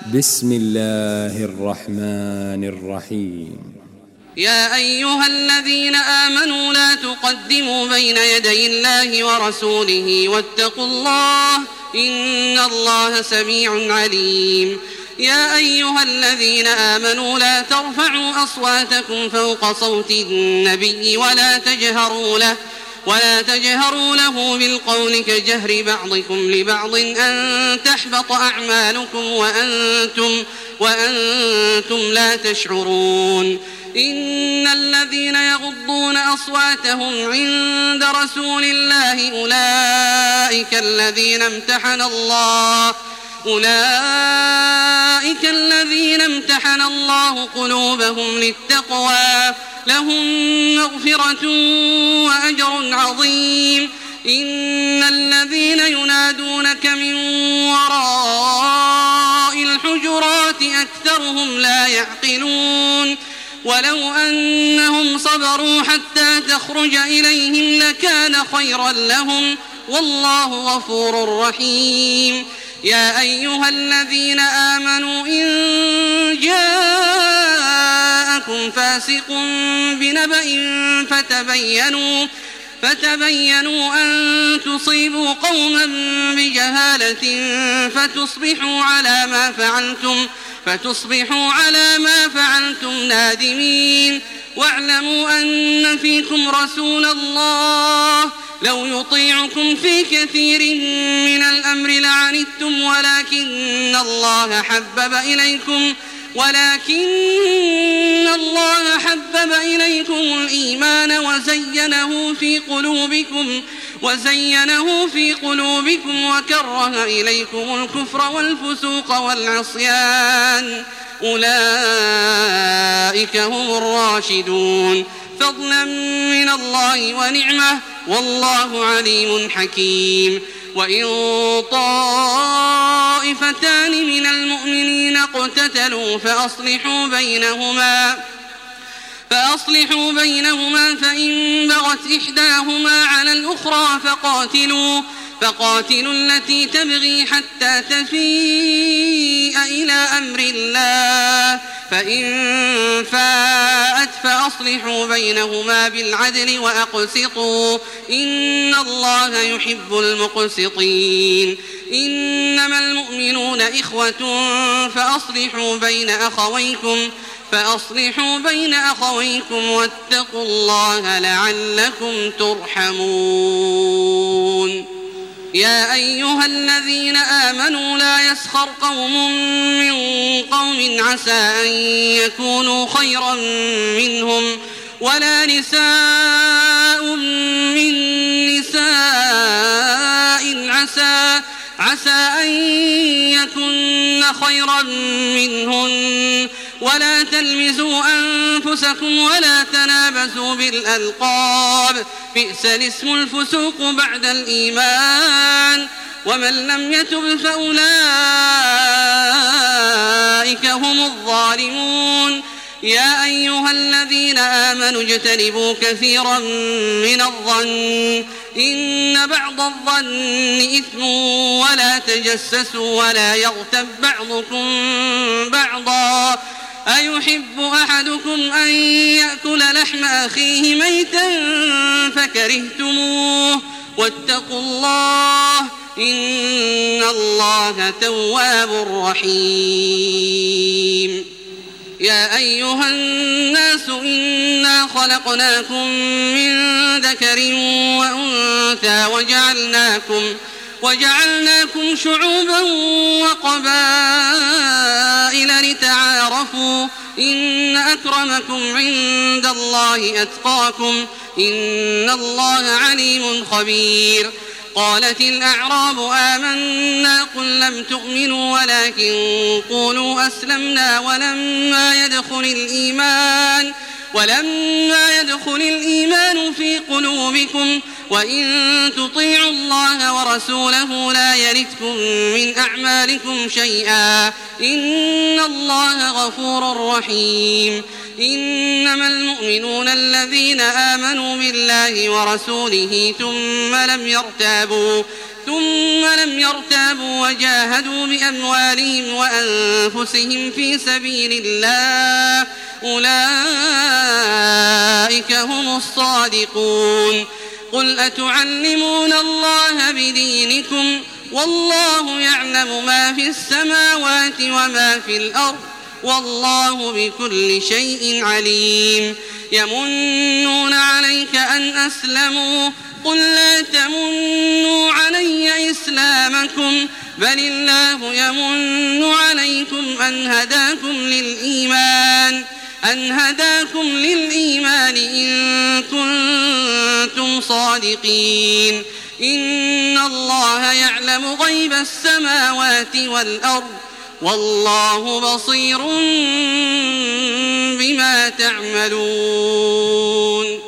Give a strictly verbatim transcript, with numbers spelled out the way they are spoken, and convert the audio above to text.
بسم الله الرحمن الرحيم. يا أيها الذين آمنوا لا تقدموا بين يدي الله ورسوله واتقوا الله إن الله سميع عليم. يا أيها الذين آمنوا لا ترفعوا أصواتكم فوق صوت النبي ولا تجهروا له ولا تجهروا له بالقول كجهر بعضكم لبعض أن تحبط أعمالكم وأنتم, وأنتم لا تشعرون. إن الذين يغضون أصواتهم عند رسول الله أولئك الذين امتحن الله أولئك الذين امتحن الله قلوبهم للتقوى لهم مغفرة وأجر عظيم. إن الذين ينادونك من وراء الحجرات أكثرهم لا يعقلون. ولو أنهم صبروا حتى تخرج إليهم لكان خيرا لهم والله غفور رحيم. يا أيها الذين آمنوا إن جاءكم فاسق بنبأ فتبينوا فتبينوا أن تصيبوا قوما بجهالة فتصبحوا على ما فعلتم فتصبحوا على ما فعلتم نادمين. واعلموا أن فيكم رسول الله لو يطيعكم في كثير من الأمر لعنتم ولكن الله حبب إليكم ولكن الله حبب إليكم الإيمان وزينه في قلوبكم وزينه في قلوبكم وكره إليكم الكفر والفسوق والعصيان أولئك هم الراشدون فضلا من الله ونعمة والله عليم حكيم. وإن طائفتان من المؤمنين اقتتلوا فأصلحوا بينهما فأصلحوا بينهما فإن بغت إحداهما على الأخرى فقاتلوا فقاتلوا التي تبغي حتى تفيء إلى أمر الله فإن فاءت فأصلحوا بينهما بالعدل وأقسطوا إن الله يحب المقسطين. إنما المؤمنون إخوة فأصلحوا بين أخويكم فأصلحوا بين أخويكم واتقوا الله لعلكم ترحمون. يا أيها الذين آمنوا لا يسخر قوم من قوم عسى أن يكونوا خيرا منهم ولا نساء من نساء عسى عسى أن يكن خيرا منهن ولا تلمزوا أنفسكم ولا تنابزوا بالألقاب بئس الاسم الفسوق بعد الإيمان ومن لم يتب فأولئك هم الظالمون. يا أيها الذين آمنوا اجتنبوا كثيرا من الظن إن بعض الظن إثم ولا تجسسوا ولا يغتب بعضكم بعضا أيحب أحدكم أن يأكل لحم أخيه ميتا فكرهتموه واتقوا الله إن الله تواب رحيم. يا أيها الناس إنا خلقناكم من ذكر وأنثى وجعلناكم وجعلناكم شعوبا وقبائل لتعارفوا إن أكرمكم عند الله أتقاكم إن الله عليم خبير. قالت الأعراب آمنا قل لم تؤمنوا ولكن قولوا أسلمنا ولما يدخل الإيمان ولما يدخل الإيمان في قلوبكم وإن تطيعوا الله ورسوله لا يلتكم من أعمالكم شيئا إن الله غفور رحيم. إنما المؤمنون الذين آمنوا بالله ورسوله ثم لم يرتابوا ثم لم يرتابوا وجاهدوا بأموالهم وأنفسهم في سبيل الله أولئك هم الصادقون. قل أتعلمون الله بدينكم والله يعلم ما في السماوات وما في الأرض والله بكل شيء عليم. يمنون عليك أن أسلموا قل لا تمنوا علي إسلامكم بل الله يمن عليكم أن هداكم للإيمان أن هداكم للإيمان إن كنتم صادقين. إن الله يعلم غيب السماوات والأرض والله بصير بما تعملون.